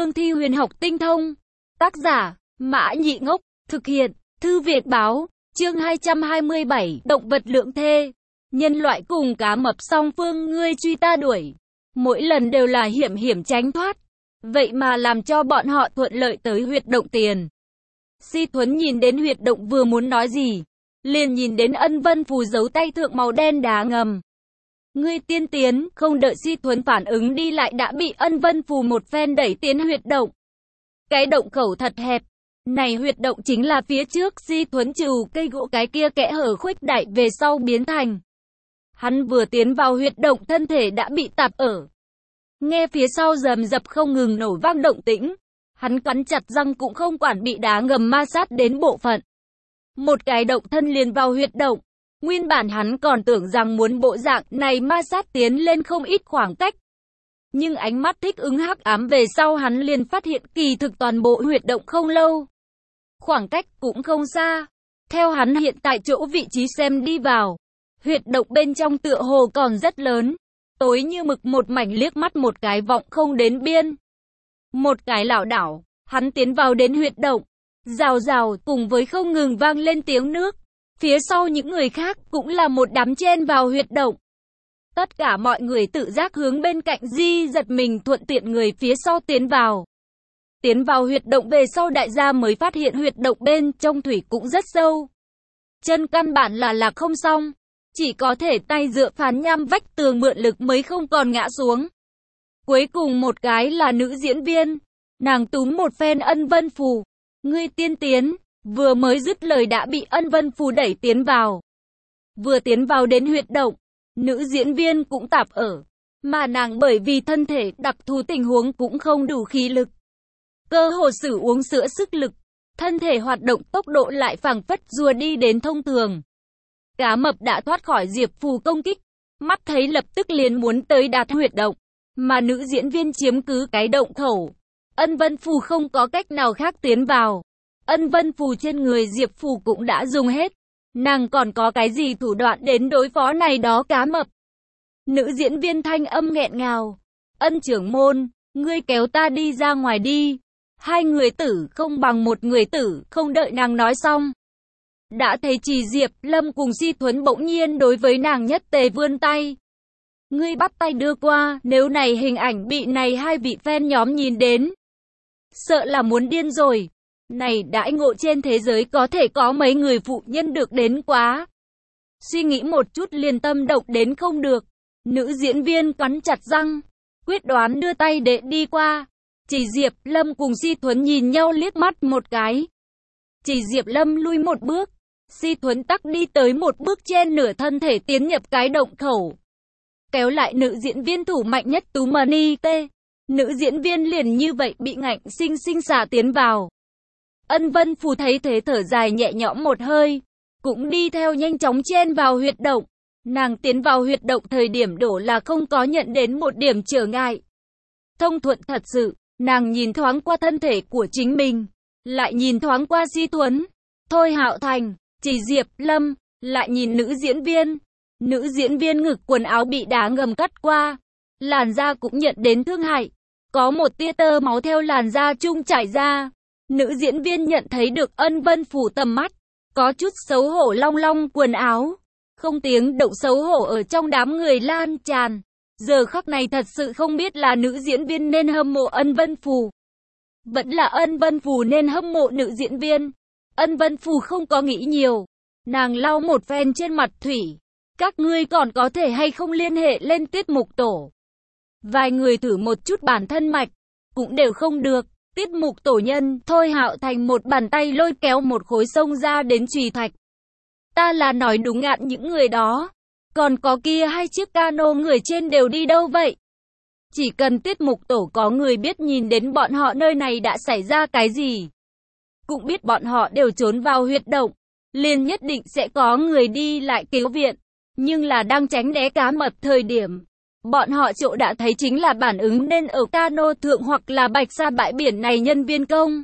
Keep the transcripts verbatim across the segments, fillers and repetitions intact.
cương thi huyền học tinh thông. Tác giả, Mã Nhị Ngốc, thực hiện, Thư Việt Báo, chương hai trăm hai mươi bảy, động vật lượng thê. Nhân loại cùng cá mập song phương ngươi truy ta đuổi. Mỗi lần đều là hiểm hiểm tránh thoát. Vậy mà làm cho bọn họ thuận lợi tới huyệt động tiền. Si Thuấn nhìn đến huyệt động vừa muốn nói gì, liền nhìn đến Ân Vân Phù giấu tay thượng màu đen đá ngầm. Ngươi tiên tiến, không đợi Si Thuấn phản ứng đi lại đã bị Ân Vân Phù một phen đẩy tiến huyệt động. Cái động khẩu thật hẹp. Này huyệt động chính là phía trước Si Thuấn trừ cây gỗ cái kia kẽ hở khuếch đại về sau biến thành. Hắn vừa tiến vào huyệt động thân thể đã bị tạp ở. Nghe phía sau rầm rập không ngừng nổ vang động tĩnh. Hắn cắn chặt răng cũng không quản bị đá ngầm ma sát đến bộ phận. Một cái động thân liền vào huyệt động. Nguyên bản hắn còn tưởng rằng muốn bộ dạng này ma sát tiến lên không ít khoảng cách. Nhưng ánh mắt thích ứng hắc ám về sau hắn liền phát hiện kỳ thực toàn bộ huyệt động không lâu. Khoảng cách cũng không xa. Theo hắn hiện tại chỗ vị trí xem đi vào. Huyệt động bên trong tựa hồ còn rất lớn. Tối như mực một mảnh liếc mắt một cái vọng không đến biên. Một cái lảo đảo, hắn tiến vào đến huyệt động. Rào rào cùng với không ngừng vang lên tiếng nước. Phía sau những người khác cũng là một đám chen vào huyệt động. Tất cả mọi người tự giác hướng bên cạnh di giật mình thuận tiện người phía sau tiến vào. Tiến vào huyệt động về sau đại gia mới phát hiện huyệt động bên trong thủy cũng rất sâu. Chân căn bản là là không xong. Chỉ có thể tay dựa phán nham vách tường mượn lực mới không còn ngã xuống. Cuối cùng một cái là nữ diễn viên. Nàng túm một phen Ân Vân Phù. Ngươi tiên tiến. Vừa mới dứt lời đã bị Ân Vân Phù đẩy tiến vào. Vừa tiến vào đến huyệt động. Nữ diễn viên cũng tạp ở. Mà nàng bởi vì thân thể đặc thù tình huống cũng không đủ khí lực. Cơ hồ sử uống sữa sức lực. Thân thể hoạt động tốc độ lại phảng phất rùa đi đến thông thường. Cá mập đã thoát khỏi Diệp Phù công kích. Mắt thấy lập tức liền muốn tới đạt huyệt động. Mà nữ diễn viên chiếm cứ cái động khẩu. Ân Vân Phù không có cách nào khác tiến vào. Ân Vân Phù trên người Diệp Phù cũng đã dùng hết. Nàng còn có cái gì thủ đoạn đến đối phó này đó cá mập. Nữ diễn viên thanh âm nghẹn ngào. Ân trưởng môn, ngươi kéo ta đi ra ngoài đi. Hai người tử không bằng một người tử, không đợi nàng nói xong. Đã thấy Trì Diệp Lâm cùng Si Thuấn bỗng nhiên đối với nàng nhất tề vươn tay. Ngươi bắt tay đưa qua, nếu này hình ảnh bị này hai vị fan nhóm nhìn đến. Sợ là muốn điên rồi. Này đãi ngộ trên thế giới có thể có mấy người phụ nhân được đến quá. Suy nghĩ một chút liền tâm động đến không được. Nữ diễn viên cắn chặt răng. Quyết đoán đưa tay để đi qua. Trì Diệp Lâm cùng Si Thuấn nhìn nhau liếc mắt một cái. Trì Diệp Lâm lui một bước. Si Thuấn tắc đi tới một bước trên nửa thân thể tiến nhập cái động khẩu. Kéo lại nữ diễn viên thủ mạnh nhất Tú Mani tê. Nữ diễn viên liền như vậy bị ngạnh sinh sinh xả tiến vào. Ân Vân Phù thấy thế thở dài nhẹ nhõm một hơi. Cũng đi theo nhanh chóng chen vào huyệt động. Nàng tiến vào huyệt động thời điểm đổ là không có nhận đến một điểm trở ngại. Thông thuận thật sự, nàng nhìn thoáng qua thân thể của chính mình. Lại nhìn thoáng qua Si Thuấn, Thôi Hạo Thành, Trì Diệp Lâm, lại nhìn nữ diễn viên. Nữ diễn viên ngực quần áo bị đá ngầm cắt qua. Làn da cũng nhận đến thương hại. Có một tia tơ máu theo làn da chung chảy ra. Nữ diễn viên nhận thấy được Ân Vân Phù tầm mắt. Có chút xấu hổ long long quần áo. Không tiếng động xấu hổ ở trong đám người lan tràn. Giờ khắc này thật sự không biết là nữ diễn viên nên hâm mộ Ân Vân Phù. Vẫn là Ân Vân Phù nên hâm mộ nữ diễn viên. Ân Vân Phù không có nghĩ nhiều. Nàng lau một phen trên mặt thủy. Các ngươi còn có thể hay không liên hệ lên tiết mục tổ. Vài người thử một chút bản thân mạch. Cũng đều không được. Tiết mục tổ nhân Thôi Hạo Thành một bàn tay lôi kéo một khối sông ra đến Trì Thạch. Ta là nói đúng ngạn những người đó. Còn có kia hai chiếc cano người trên đều đi đâu vậy? Chỉ cần tiết mục tổ có người biết nhìn đến bọn họ nơi này đã xảy ra cái gì. Cũng biết bọn họ đều trốn vào huyệt động. Liền nhất định sẽ có người đi lại cứu viện. Nhưng là đang tránh né cá mập thời điểm. Bọn họ chỗ đã thấy chính là bản ứng nên ở cano thượng hoặc là bạch sa bãi biển này nhân viên công.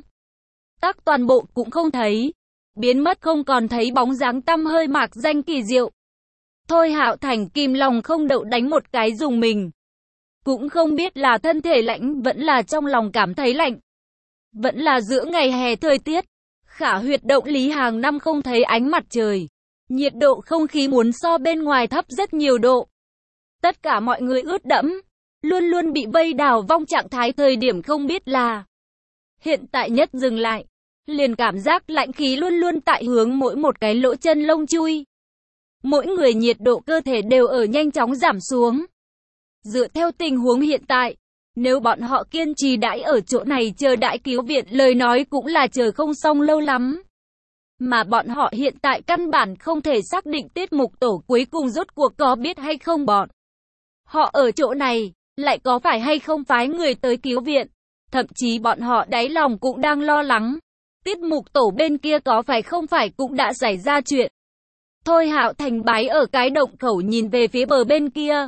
Tác toàn bộ cũng không thấy. Biến mất không còn thấy bóng dáng tăm hơi mạc danh kỳ diệu. Thôi Hạo Thành kìm lòng không đậu đánh một cái dùng mình. Cũng không biết là thân thể lạnh vẫn là trong lòng cảm thấy lạnh. Vẫn là giữa ngày hè thời tiết, Khả huyệt động lý hàng năm không thấy ánh mặt trời. Nhiệt độ không khí muốn so bên ngoài thấp rất nhiều độ. Tất cả mọi người ướt đẫm, luôn luôn bị vây đào vong trạng thái thời điểm không biết là. Hiện tại nhất dừng lại, liền cảm giác lạnh khí luôn luôn tại hướng mỗi một cái lỗ chân lông chui. Mỗi người nhiệt độ cơ thể đều ở nhanh chóng giảm xuống. Dựa theo tình huống hiện tại, nếu bọn họ kiên trì đãi ở chỗ này chờ đại cứu viện lời nói cũng là chờ không xong lâu lắm. Mà bọn họ hiện tại căn bản không thể xác định tiết mục tổ cuối cùng rốt cuộc có biết hay không bọn. Họ ở chỗ này, lại có phải hay không phái người tới cứu viện. Thậm chí bọn họ đáy lòng cũng đang lo lắng. Tiết mục tổ bên kia có phải không phải cũng đã xảy ra chuyện. Thôi Hạo Thành bái ở cái động khẩu nhìn về phía bờ bên kia.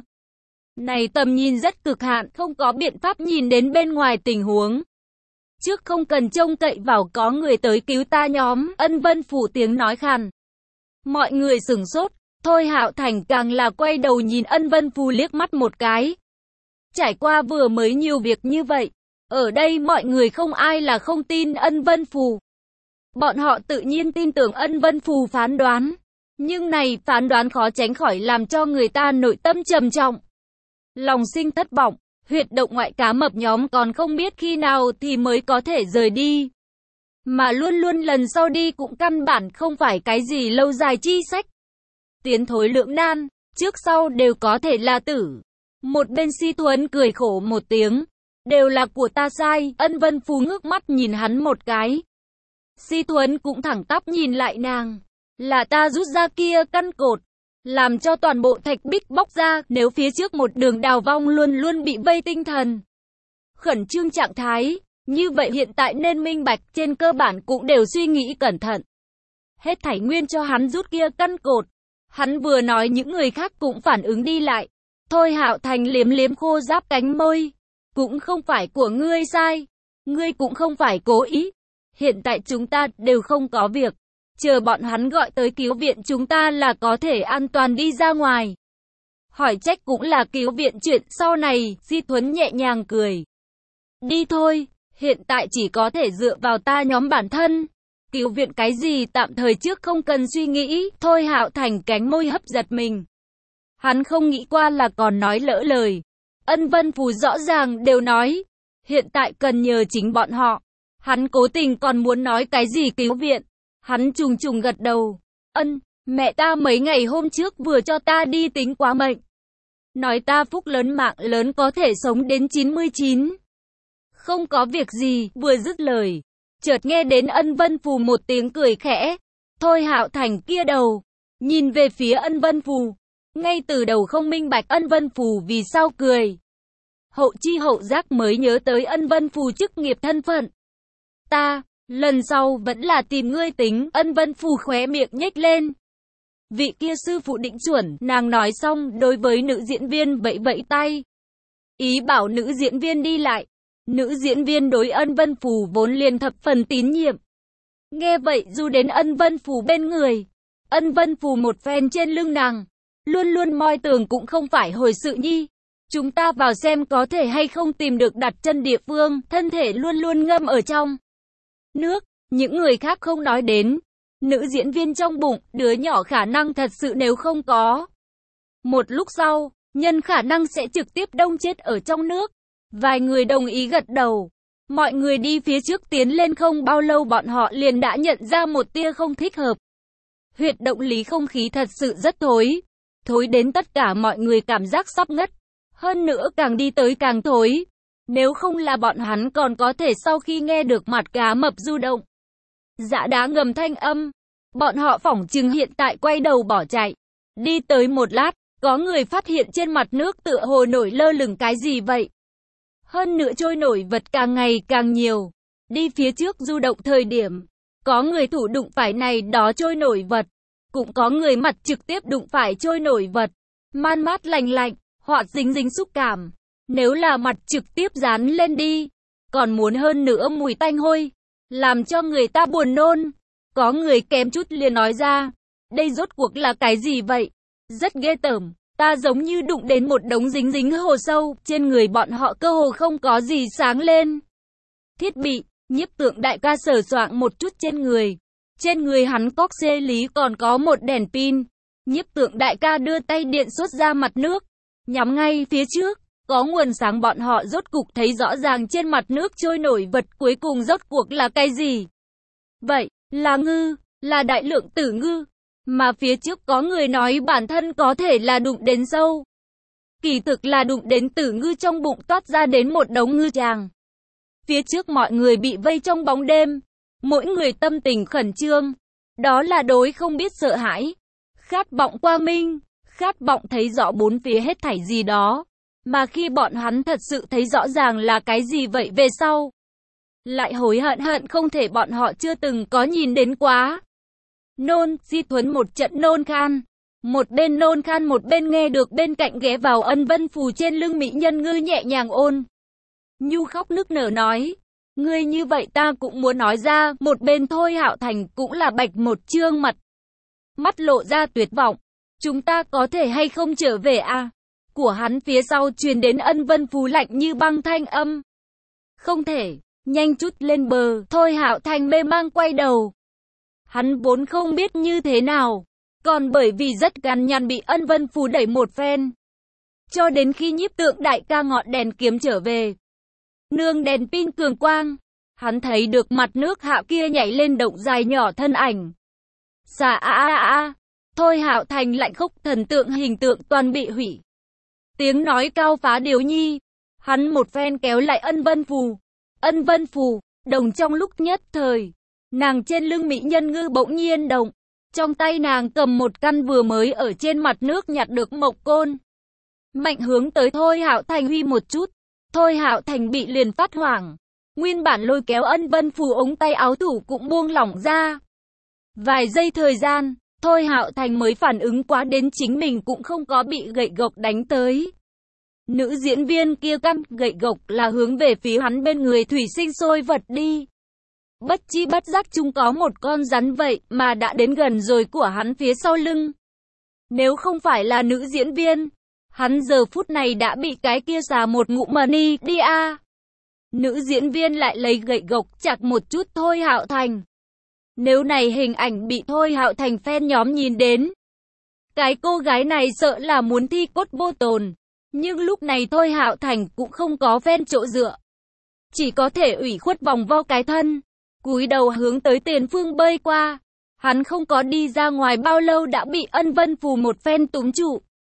Này tầm nhìn rất cực hạn, không có biện pháp nhìn đến bên ngoài tình huống. Trước không cần trông cậy vào có người tới cứu ta nhóm, Ân Vân phủ tiếng nói khàn. Mọi người sửng sốt, Thôi Hạo Thành càng là quay đầu nhìn Ân Vân Phù liếc mắt một cái. Trải qua vừa mới nhiều việc như vậy, ở đây mọi người không ai là không tin Ân Vân Phù. Bọn họ tự nhiên tin tưởng Ân Vân Phù phán đoán. Nhưng này phán đoán khó tránh khỏi làm cho người ta nội tâm trầm trọng. Lòng sinh thất vọng, huyệt động ngoại cá mập nhóm còn không biết khi nào thì mới có thể rời đi. Mà luôn luôn lần sau đi cũng căn bản không phải cái gì lâu dài chi sách. Tiến thối lưỡng nan, trước sau đều có thể là tử. Một bên Si Thuấn cười khổ một tiếng. Đều là của ta sai, Ân Vân Phù ngước mắt nhìn hắn một cái. Si Thuấn cũng thẳng tắp nhìn lại nàng. Là ta rút ra kia căn cột. Làm cho toàn bộ thạch bích bóc ra, nếu phía trước một đường đào vong luôn luôn bị vây tinh thần. Khẩn trương trạng thái, như vậy hiện tại nên minh bạch trên cơ bản cũng đều suy nghĩ cẩn thận. Hết thảy nguyên cho hắn rút kia căn cột. Hắn vừa nói những người khác cũng phản ứng đi lại. Thôi Hạo Thành liếm liếm khô giáp cánh môi. Cũng không phải của ngươi sai. Ngươi cũng không phải cố ý. Hiện tại chúng ta đều không có việc. Chờ bọn hắn gọi tới cứu viện chúng ta là có thể an toàn đi ra ngoài. Hỏi trách cũng là cứu viện chuyện sau này, Si Thuấn nhẹ nhàng cười. Đi thôi, hiện tại chỉ có thể dựa vào ta nhóm bản thân. Cứu viện cái gì tạm thời trước không cần suy nghĩ, Thôi Hạo Thành cánh môi hấp giật mình. Hắn không nghĩ qua là còn nói lỡ lời. Ân Vân Phù rõ ràng đều nói, hiện tại cần nhờ chính bọn họ. Hắn cố tình còn muốn nói cái gì cứu viện. Hắn trùng trùng gật đầu. Ân, mẹ ta mấy ngày hôm trước vừa cho ta đi tính quá mệnh. Nói ta phúc lớn mạng lớn có thể sống đến chín mươi chín. Không có việc gì, vừa dứt lời. Chợt nghe đến Ân Vân Phù một tiếng cười khẽ. Thôi Hạo Thành kia đầu. Nhìn về phía Ân Vân Phù. Ngay từ đầu không minh bạch Ân Vân Phù vì sao cười. Hậu chi hậu giác mới nhớ tới Ân Vân Phù chức nghiệp thân phận. Ta, lần sau vẫn là tìm ngươi tính, Ân Vân Phù khóe miệng nhếch lên. Vị kia sư phụ định chuẩn, nàng nói xong đối với nữ diễn viên vẫy vẫy tay. Ý bảo nữ diễn viên đi lại. Nữ diễn viên đối Ân Vân Phù vốn liền thập phần tín nhiệm. Nghe vậy dù đến Ân Vân Phù bên người. Ân Vân Phù một phen trên lưng nàng. Luôn luôn moi tường cũng không phải hồi sự nhi. Chúng ta vào xem có thể hay không tìm được đặt chân địa phương, thân thể luôn luôn ngâm ở trong nước, những người khác không nói đến. Nữ diễn viên trong bụng, đứa nhỏ khả năng thật sự nếu không có. Một lúc sau, nhân khả năng sẽ trực tiếp đông chết ở trong nước. Vài người đồng ý gật đầu. Mọi người đi phía trước tiến lên không bao lâu bọn họ liền đã nhận ra một tia không thích hợp. Huyệt động lý không khí thật sự rất thối. Thối đến tất cả mọi người cảm giác sắp ngất. Hơn nữa càng đi tới càng thối. Nếu không là bọn hắn còn có thể sau khi nghe được mặt cá mập du động. Dạ đá ngầm thanh âm. Bọn họ phỏng chừng hiện tại quay đầu bỏ chạy. Đi tới một lát, có người phát hiện trên mặt nước tựa hồ nổi lơ lửng cái gì vậy. Hơn nữa trôi nổi vật càng ngày càng nhiều. Đi phía trước du động thời điểm. Có người thủ đụng phải này đó trôi nổi vật. Cũng có người mặt trực tiếp đụng phải trôi nổi vật. Man mát lành lạnh, hoặc dính dính xúc cảm. Nếu là mặt trực tiếp dán lên đi. Còn muốn hơn nữa mùi tanh hôi. Làm cho người ta buồn nôn. Có người kém chút liền nói ra. Đây rốt cuộc là cái gì vậy? Rất ghê tởm. Ta giống như đụng đến một đống dính dính hồ sâu, trên người bọn họ cơ hồ không có gì sáng lên. Thiết bị, nhiếp tượng đại ca sờ soạng một chút trên người. Trên người hắn cóc xê lý còn có một đèn pin. Nhiếp tượng đại ca đưa tay điện xuất ra mặt nước, nhắm ngay phía trước. Có nguồn sáng bọn họ rốt cục thấy rõ ràng trên mặt nước trôi nổi vật cuối cùng rốt cuộc là cái gì. Vậy, là ngư, là đại lượng tử ngư. Mà phía trước có người nói bản thân có thể là đụng đến sâu. Kỳ thực là đụng đến tử ngư trong bụng toát ra đến một đống ngư tràng. Phía trước mọi người bị vây trong bóng đêm. Mỗi người tâm tình khẩn trương. Đó là đối không biết sợ hãi. Khát vọng quang minh. Khát vọng thấy rõ bốn phía hết thảy gì đó. Mà khi bọn hắn thật sự thấy rõ ràng là cái gì vậy về sau. Lại hối hận hận không thể bọn họ chưa từng có nhìn đến quá. Nôn, Di Thuấn một trận nôn khan. Một bên nôn khan một bên nghe được bên cạnh ghé vào ân vân phù trên lưng mỹ nhân ngư nhẹ nhàng ôn. Nhu khóc nức nở nói. Ngươi như vậy ta cũng muốn nói ra, một bên Thôi Hạo Thành cũng là bạch một trương mặt. Mắt lộ ra tuyệt vọng. Chúng ta có thể hay không trở về à? Của hắn phía sau truyền đến ân vân phù lạnh như băng thanh âm. Không thể, nhanh chút lên bờ, Thôi Hạo Thành mê mang quay đầu. Hắn vốn không biết như thế nào, còn bởi vì rất gan nhăn bị ân vân phù đẩy một phen. Cho đến khi nhiếp tượng đại ca ngọn đèn kiếm trở về. Nương đèn pin cường quang, hắn thấy được mặt nước hạ kia nhảy lên động dài nhỏ thân ảnh. Xà a a a, Thôi Hạo Thành lạnh khốc thần tượng hình tượng toàn bị hủy. Tiếng nói cao phá điếu nhi, hắn một phen kéo lại ân vân phù. Ân vân phù, đồng trong lúc nhất thời. Nàng trên lưng mỹ nhân ngư bỗng nhiên động. Trong tay nàng cầm một căn vừa mới ở trên mặt nước nhặt được mộc côn. Mạnh hướng tới Thôi Hạo Thành huy một chút. Thôi Hạo Thành bị liền phát hoảng. Nguyên bản lôi kéo ân vân phù ống tay áo thủ cũng buông lỏng ra. Vài giây thời gian, Thôi Hạo Thành mới phản ứng quá đến chính mình cũng không có bị gậy gộc đánh tới. Nữ diễn viên kia căm gậy gộc là hướng về phía hắn bên người thủy sinh sôi vật đi. Bất chi bất giác chung có một con rắn vậy mà đã đến gần rồi của hắn phía sau lưng. Nếu không phải là nữ diễn viên, hắn giờ phút này đã bị cái kia xà một ngụm mà ni đi a. Nữ diễn viên lại lấy gậy gộc chặt một chút Thôi Hạo Thành. Nếu này hình ảnh bị Thôi Hạo Thành fan nhóm nhìn đến, cái cô gái này sợ là muốn thi cốt vô tồn. Nhưng lúc này Thôi Hạo Thành cũng không có fan chỗ dựa. Chỉ có thể ủy khuất vòng vo cái thân, cúi đầu hướng tới tiền phương bơi qua. Hắn không có đi ra ngoài bao lâu đã bị ân vân phù một phen túm trụ.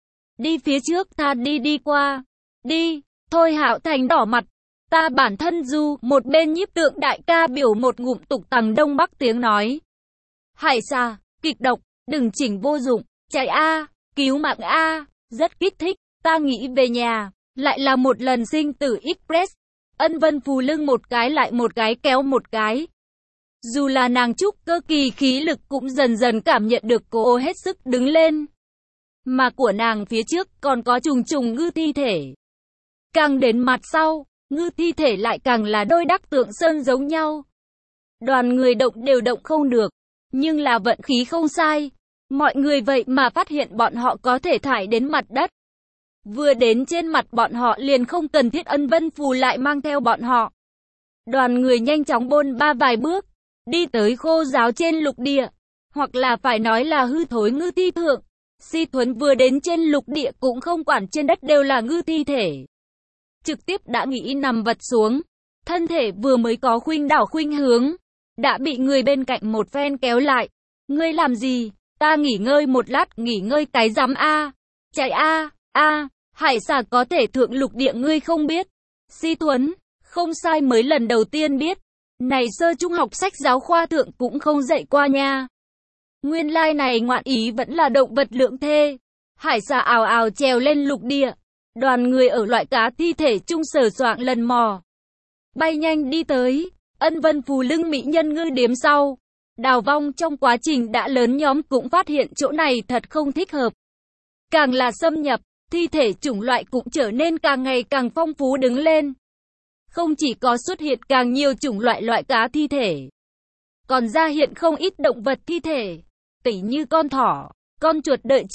Đi phía trước ta đi đi qua. Đi, Thôi Hạo Thành đỏ mặt. Ta bản thân du, một bên nhiếp tượng đại ca biểu một ngụm tục tằng đông bắc tiếng nói. Hải xà, kịch độc, đừng chỉnh vô dụng, chạy a, cứu mạng a, rất kích thích, ta nghĩ về nhà, lại là một lần sinh tử express. Ân vân phù lưng một cái lại một cái kéo một cái. Dù là nàng trúc cơ kỳ khí lực cũng dần dần cảm nhận được cô hết sức đứng lên. Mà của nàng phía trước còn có trùng trùng ngư thi thể. Càng đến mặt sau, ngư thi thể lại càng là đôi đắc tượng sơn giống nhau. Đoàn người động đều động không được, nhưng là vận khí không sai. Mọi người vậy mà phát hiện bọn họ có thể thải đến mặt đất. Vừa đến trên mặt bọn họ liền không cần thiết ân vân phù lại mang theo bọn họ. Đoàn người nhanh chóng bôn ba vài bước, đi tới khô giáo trên lục địa, hoặc là phải nói là hư thối ngư thi thượng. Si Thuấn vừa đến trên lục địa cũng không quản trên đất đều là ngư thi thể. Trực tiếp đã nghĩ nằm vật xuống, thân thể vừa mới có khuynh đảo khuynh hướng, đã bị người bên cạnh một phen kéo lại. Ngươi làm gì? Ta nghỉ ngơi một lát, nghỉ ngơi cái rắm a, chạy a, a, hải xà có thể thượng lục địa ngươi không biết. Si Thuấn, không sai mới lần đầu tiên biết. Này sơ trung học sách giáo khoa thượng cũng không dạy qua nha. Nguyên lai like này ngoạn ý vẫn là động vật lượng thê. Hải xà ào ào trèo lên lục địa. Đoàn người ở loại cá thi thể chung sờ soạng lần mò. Bay nhanh đi tới. Ân vân phù lưng mỹ nhân ngư điếm sau. Đào vong trong quá trình đã lớn nhóm cũng phát hiện chỗ này thật không thích hợp. Càng là xâm nhập, thi thể chủng loại cũng trở nên càng ngày càng phong phú đứng lên. Không chỉ có xuất hiện càng nhiều chủng loại loại cá thi thể, còn ra hiện không ít động vật thi thể, tỉ như con thỏ, con chuột đợi chút.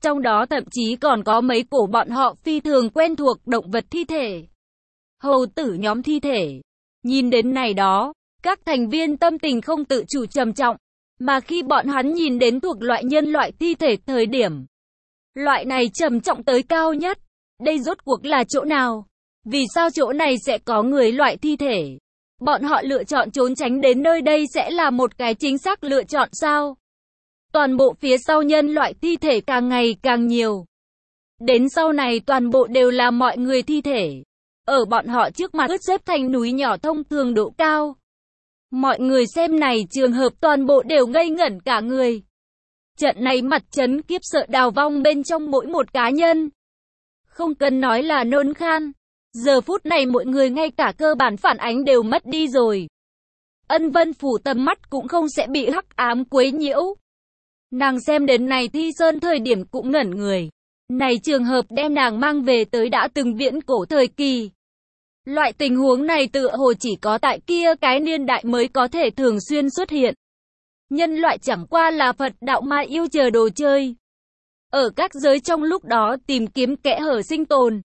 Trong đó thậm chí còn có mấy cổ bọn họ phi thường quen thuộc động vật thi thể. Hầu tử nhóm thi thể. Nhìn đến này đó, các thành viên tâm tình không tự chủ trầm trọng, mà khi bọn hắn nhìn đến thuộc loại nhân loại thi thể thời điểm, loại này trầm trọng tới cao nhất. Đây rốt cuộc là chỗ nào? Vì sao chỗ này sẽ có người loại thi thể? Bọn họ lựa chọn trốn tránh đến nơi đây sẽ là một cái chính xác lựa chọn sao? Toàn bộ phía sau nhân loại thi thể càng ngày càng nhiều. Đến sau này toàn bộ đều là mọi người thi thể. Ở bọn họ trước mặt xếp thành núi nhỏ thông thường độ cao. Mọi người xem này trường hợp toàn bộ đều ngây ngẩn cả người. Trận này mặt chấn kiếp sợ đào vong bên trong mỗi một cá nhân. Không cần nói là nôn khan. Giờ phút này mọi người ngay cả cơ bản phản ánh đều mất đi rồi. Ân Vân Phủ tầm mắt cũng không sẽ bị hắc ám quấy nhiễu. Nàng xem đến này Thi Sơn thời điểm cũng ngẩn người. Này trường hợp đem nàng mang về tới đã từng viễn cổ thời kỳ. Loại tình huống này tựa hồ chỉ có tại kia cái niên đại mới có thể thường xuyên xuất hiện. Nhân loại chẳng qua là Phật đạo ma yêu chờ đồ chơi. Ở các giới trong lúc đó tìm kiếm kẽ hở sinh tồn.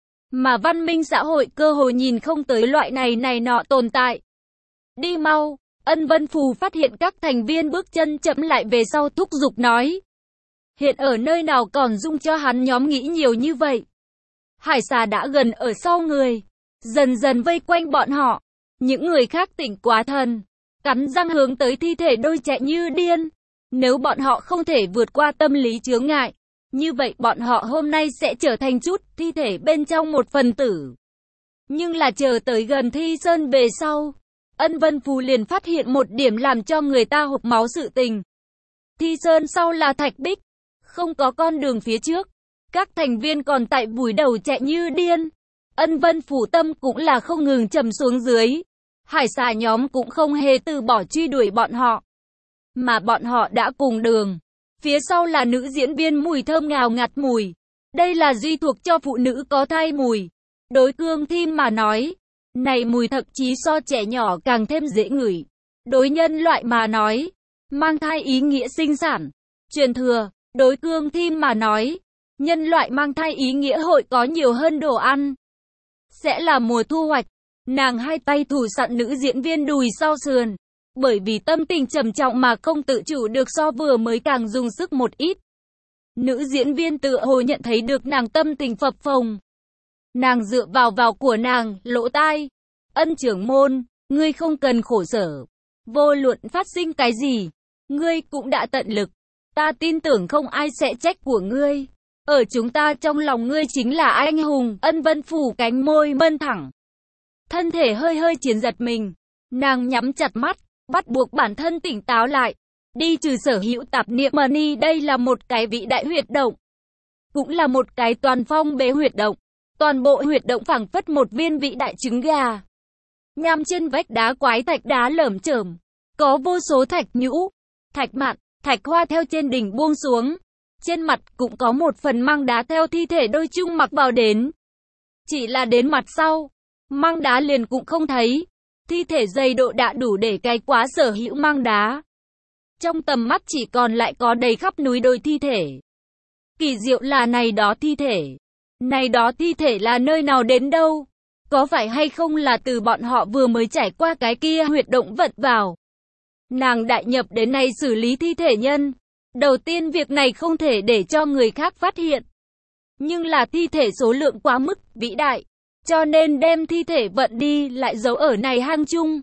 Mà văn minh xã hội cơ hồ nhìn không tới loại này này nọ tồn tại. Đi mau, Ân Vân Phù phát hiện các thành viên bước chân chậm lại về sau thúc giục nói. Hiện ở nơi nào còn dung cho hắn nhóm nghĩ nhiều như vậy. Hải xà đã gần ở sau người, dần dần vây quanh bọn họ. Những người khác tỉnh quá thần, cắn răng hướng tới thi thể đôi chạy như điên. Nếu bọn họ không thể vượt qua tâm lý chướng ngại, như vậy bọn họ hôm nay sẽ trở thành chút thi thể bên trong một phần tử. Nhưng là chờ tới gần Thi Sơn về sau, Ân Vân Phù liền phát hiện một điểm làm cho người ta hộc máu sự tình. Thi Sơn sau là thạch bích, không có con đường phía trước. Các thành viên còn tại vùi đầu chạy như điên. Ân Vân Phủ tâm cũng là không ngừng trầm xuống dưới. Hải xà nhóm cũng không hề từ bỏ truy đuổi bọn họ. Mà bọn họ đã cùng đường. Phía sau là nữ diễn viên mùi thơm ngào ngạt mùi. Đây là duy thuộc cho phụ nữ có thai mùi. Đối Cương Thi mà nói, này mùi thậm chí so trẻ nhỏ càng thêm dễ ngửi. Đối nhân loại mà nói, mang thai ý nghĩa sinh sản, truyền thừa. Đối Cương Thi mà nói, nhân loại mang thai ý nghĩa hội có nhiều hơn đồ ăn. Sẽ là mùa thu hoạch. Nàng hai tay thủ sẵn nữ diễn viên đùi sau sườn. Bởi vì tâm tình trầm trọng mà không tự chủ được so vừa mới càng dùng sức một ít. Nữ diễn viên tựa hồ nhận thấy được nàng tâm tình phập phồng. Nàng dựa vào vào của nàng, lỗ tai. Ân trưởng môn, ngươi không cần khổ sở. Vô luận phát sinh cái gì, ngươi cũng đã tận lực. Ta tin tưởng không ai sẽ trách của ngươi. Ở chúng ta trong lòng ngươi chính là anh hùng. Ân Vân Phủ cánh môi mân thẳng. Thân thể hơi hơi chiến giật mình. Nàng nhắm chặt mắt, bắt buộc bản thân tỉnh táo lại. Đi trừ sở hữu tạp niệm mani, đây là một cái vĩ đại huyệt động. Cũng là một cái toàn phong bế huyệt động. Toàn bộ huyệt động phảng phất một viên vĩ đại trứng gà. Nham trên vách đá quái thạch đá lởm chởm. Có vô số thạch nhũ, thạch mạn, thạch hoa theo trên đỉnh buông xuống. Trên mặt cũng có một phần măng đá theo thi thể đôi chung mặc vào đến. Chỉ là đến mặt sau, măng đá liền cũng không thấy. Thi thể dày độ đã đủ để cái quá sở hữu măng đá. Trong tầm mắt chỉ còn lại có đầy khắp núi đôi thi thể. Kỳ diệu là này đó thi thể. Này đó thi thể là nơi nào đến đâu? Có phải hay không là từ bọn họ vừa mới trải qua cái kia huyệt động vật vào? Nàng đại nhập đến nay xử lý thi thể nhân. Đầu tiên việc này không thể để cho người khác phát hiện. Nhưng là thi thể số lượng quá mức vĩ đại. Cho nên đem thi thể vận đi lại giấu ở này hang chung.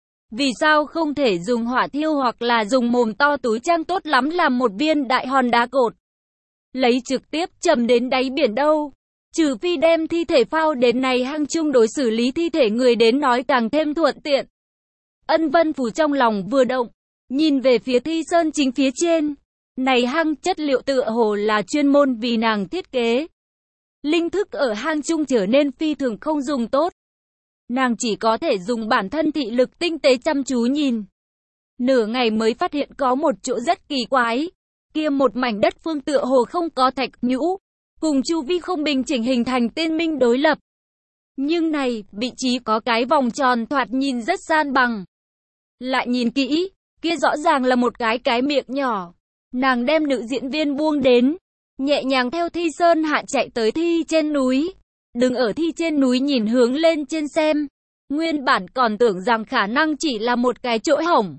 Vì sao không thể dùng hỏa thiêu hoặc là dùng mồm to túi trang tốt lắm làm một viên đại hòn đá cột. Lấy trực tiếp chầm đến đáy biển đâu. Trừ phi đem thi thể phao đến này hang chung đối xử lý thi thể người đến nói càng thêm thuận tiện. Ân Vân Phủ trong lòng vừa động. Nhìn về phía Thi Sơn chính phía trên. Này hang chất liệu tựa hồ là chuyên môn vì nàng thiết kế. Linh thức ở hang chung trở nên phi thường không dùng tốt. Nàng chỉ có thể dùng bản thân thị lực tinh tế chăm chú nhìn. Nửa ngày mới phát hiện có một chỗ rất kỳ quái. Kia một mảnh đất phương tựa hồ không có thạch nhũ. Cùng chu vi không bình chỉnh hình thành tiên minh đối lập. Nhưng này, vị trí có cái vòng tròn thoạt nhìn rất san bằng. Lại nhìn kỹ, kia rõ ràng là một cái cái miệng nhỏ. Nàng đem nữ diễn viên buông đến. nhẹ nhàng theo Thi Sơn Hạ chạy tới thi trên núi. Đứng ở thi trên núi nhìn hướng lên trên xem. Nguyên bản còn tưởng rằng khả năng chỉ là một cái chỗ hổng.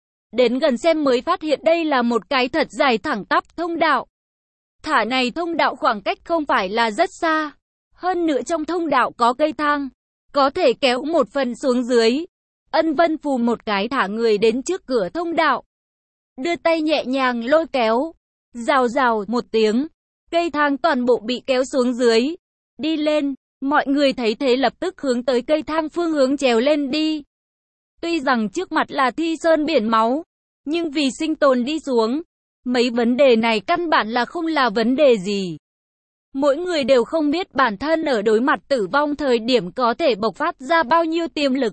Đến gần xem mới phát hiện đây là một cái thật dài thẳng tắp thông đạo. Thả này thông đạo khoảng cách không phải là rất xa. Hơn nữa trong thông đạo có cây thang, có thể kéo một phần xuống dưới. Ân Vân Phù một cái thả người đến trước cửa thông đạo. Đưa tay nhẹ nhàng lôi kéo. Rào rào một tiếng. Cây thang toàn bộ bị kéo xuống dưới. Đi lên, mọi người thấy thế lập tức hướng tới cây thang phương hướng trèo lên đi. Tuy rằng trước mặt là thi sơn biển máu, nhưng vì sinh tồn đi xuống, mấy vấn đề này căn bản là không là vấn đề gì. Mỗi người đều không biết bản thân ở đối mặt tử vong thời điểm có thể bộc phát ra bao nhiêu tiềm lực.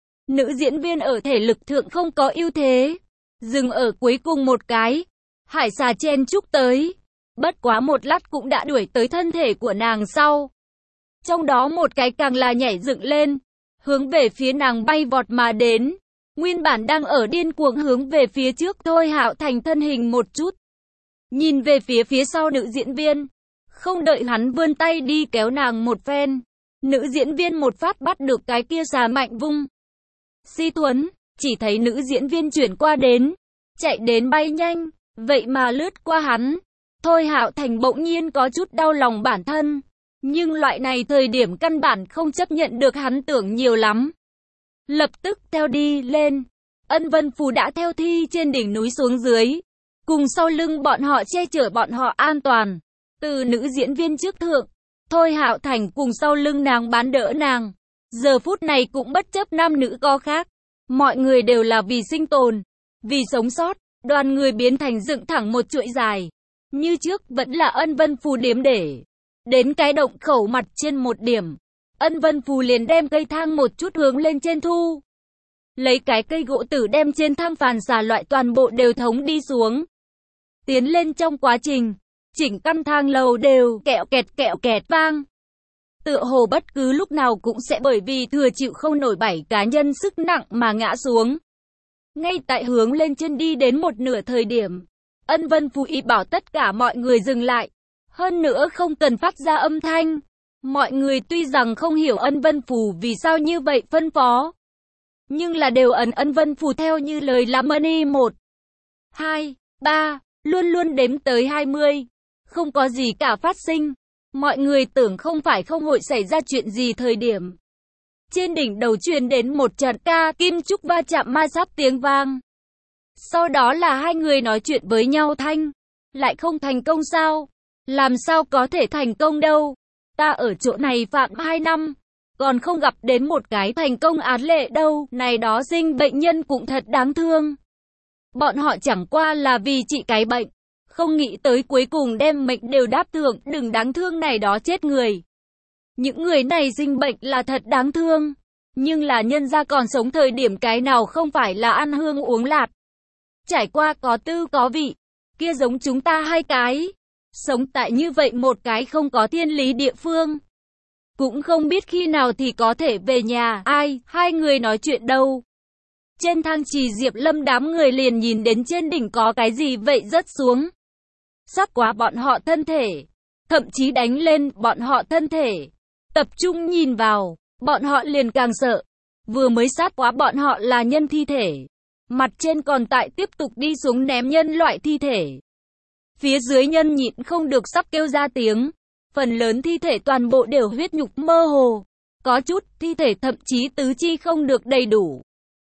Nữ diễn viên ở thể lực thượng không có ưu thế. Dừng ở cuối cùng một cái. Hải xà chen chúc tới. Bất quá một lát cũng đã đuổi tới thân thể của nàng sau. Trong đó một cái càng là nhảy dựng lên. Hướng về phía nàng bay vọt mà đến. Nguyên bản đang ở điên cuồng hướng về phía trước Thôi Hạo Thành thân hình một chút. Nhìn về phía phía sau nữ diễn viên. Không đợi hắn vươn tay đi kéo nàng một phen. Nữ diễn viên một phát bắt được cái kia xà mạnh vung. Si Thuấn, chỉ thấy nữ diễn viên chuyển qua đến. Chạy đến bay nhanh, vậy mà lướt qua hắn. Thôi Hạo Thành bỗng nhiên có chút đau lòng bản thân. Nhưng loại này thời điểm căn bản không chấp nhận được hắn tưởng nhiều lắm. Lập tức theo đi lên. Ân Vân Phù đã theo thi trên đỉnh núi xuống dưới. Cùng sau lưng bọn họ che chở bọn họ an toàn. Từ nữ diễn viên trước thượng. Thôi Hạo Thành cùng sau lưng nàng bán đỡ nàng. Giờ phút này cũng bất chấp nam nữ có khác. Mọi người đều là vì sinh tồn. Vì sống sót. Đoàn người biến thành dựng thẳng một chuỗi dài. Như trước vẫn là Ân Vân Phù đếm để. Đến cái động khẩu mặt trên một điểm. Ân Vân Phù liền đem cây thang một chút hướng lên trên thu. Lấy cái cây gỗ tử đem trên thang phàn xà loại toàn bộ đều thống đi xuống. Tiến lên trong quá trình. Chỉnh căn thang lầu đều kẹo kẹt kẹo kẹt vang. Tựa hồ bất cứ lúc nào cũng sẽ bởi vì thừa chịu không nổi bảy cá nhân sức nặng mà ngã xuống. Ngay tại hướng lên trên đi đến một nửa thời điểm. Ân Vân Phù ý bảo tất cả mọi người dừng lại. Hơn nữa không cần phát ra âm thanh. Mọi người tuy rằng không hiểu Ân Vân Phù vì sao như vậy phân phó. Nhưng là đều ấn Ân Vân Phù theo như lời làm money một, hai, ba, luôn luôn đếm tới hai mươi. Không có gì cả phát sinh. Mọi người tưởng không phải không hội xảy ra chuyện gì thời điểm. Trên đỉnh đầu truyền đến một trận ca kim trúc va chạm ma sát tiếng vang. Sau đó là hai người nói chuyện với nhau thanh. Lại không thành công sao? Làm sao có thể thành công đâu? Ta ở chỗ này phạm hai năm. Còn không gặp đến một cái thành công án lệ đâu. Này đó sinh bệnh nhân cũng thật đáng thương. Bọn họ chẳng qua là vì trị cái bệnh. Không nghĩ tới cuối cùng đem mệnh đều đáp thượng. Đừng đáng thương này đó chết người. Những người này sinh bệnh là thật đáng thương. Nhưng là nhân gia còn sống thời điểm cái nào không phải là ăn hương uống lạt. Trải qua có tư có vị. Kia giống chúng ta hai cái. Sống tại như vậy một cái không có thiên lý địa phương. Cũng không biết khi nào thì có thể về nhà. Ai, hai người nói chuyện đâu. Trên thang Trì Diệp Lâm đám người liền nhìn đến trên đỉnh có cái gì vậy rớt xuống. Sát quá bọn họ thân thể. Thậm chí đánh lên bọn họ thân thể. Tập trung nhìn vào, bọn họ liền càng sợ. Vừa mới sát quá bọn họ là nhân thi thể. Mặt trên còn tại tiếp tục đi xuống ném nhân loại thi thể. Phía dưới nhân nhịn không được sắp kêu ra tiếng. Phần lớn thi thể toàn bộ đều huyết nhục mơ hồ. Có chút thi thể thậm chí tứ chi không được đầy đủ.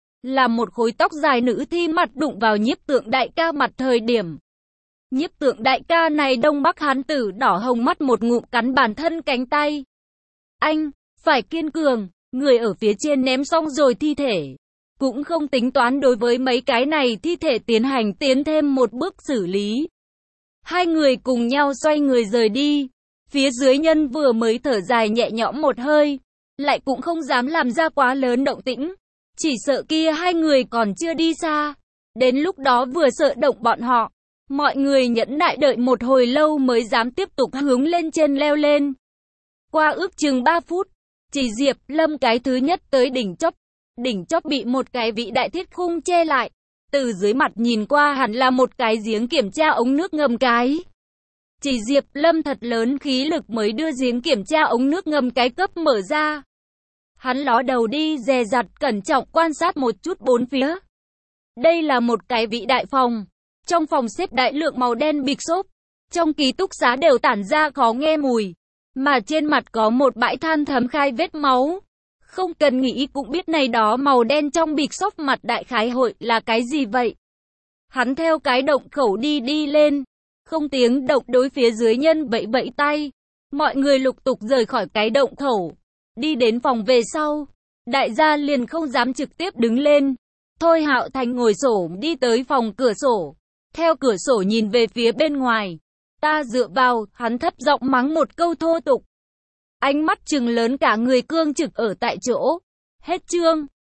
Là một khối tóc dài nữ thi mặt đụng vào Nhiếp Tượng đại ca mặt thời điểm. Nhiếp Tượng đại ca này Đông Bắc hán tử đỏ hồng mắt một ngụm cắn bản thân cánh tay. Anh, phải kiên cường, người ở phía trên ném xong rồi thi thể. Cũng không tính toán đối với mấy cái này thi thể tiến hành tiến thêm một bước xử lý. Hai người cùng nhau xoay người rời đi. Phía dưới nhân vừa mới thở dài nhẹ nhõm một hơi. Lại cũng không dám làm ra quá lớn động tĩnh. Chỉ sợ kia hai người còn chưa đi xa. Đến lúc đó vừa sợ động bọn họ. Mọi người nhẫn nại đợi một hồi lâu mới dám tiếp tục hướng lên trên leo lên. Qua ước chừng ba phút. Chỉ Diệp Lâm cái thứ nhất tới đỉnh chóp. Đỉnh chóp bị một cái vị đại thiết khung che lại. Từ dưới mặt nhìn qua hẳn là một cái giếng kiểm tra ống nước ngầm cái. Chỉ Diệp Lâm thật lớn khí lực mới đưa giếng kiểm tra ống nước ngầm cái cấp mở ra. Hắn ló đầu đi dè dặt cẩn trọng quan sát một chút bốn phía. Đây là một cái vị đại phòng. Trong phòng xếp đại lượng màu đen bịch xốp. Trong ký túc xá đều tản ra khó nghe mùi. Mà trên mặt có một bãi than thấm khai vết máu. Không cần nghĩ cũng biết này đó màu đen trong bịch xốp mặt đại khái hội là cái gì vậy. Hắn theo cái động khẩu đi đi lên. Không tiếng động đối phía dưới nhân bẫy bẫy tay. Mọi người lục tục rời khỏi cái động khẩu. Đi đến phòng về sau. Đại gia liền không dám trực tiếp đứng lên. Thôi Hạo Thành ngồi xổm đi tới phòng cửa sổ. Theo cửa sổ nhìn về phía bên ngoài. Ta dựa vào, hắn thấp giọng mắng một câu thô tục. Ánh mắt trừng lớn cả người cương trực ở tại chỗ. Hết chương.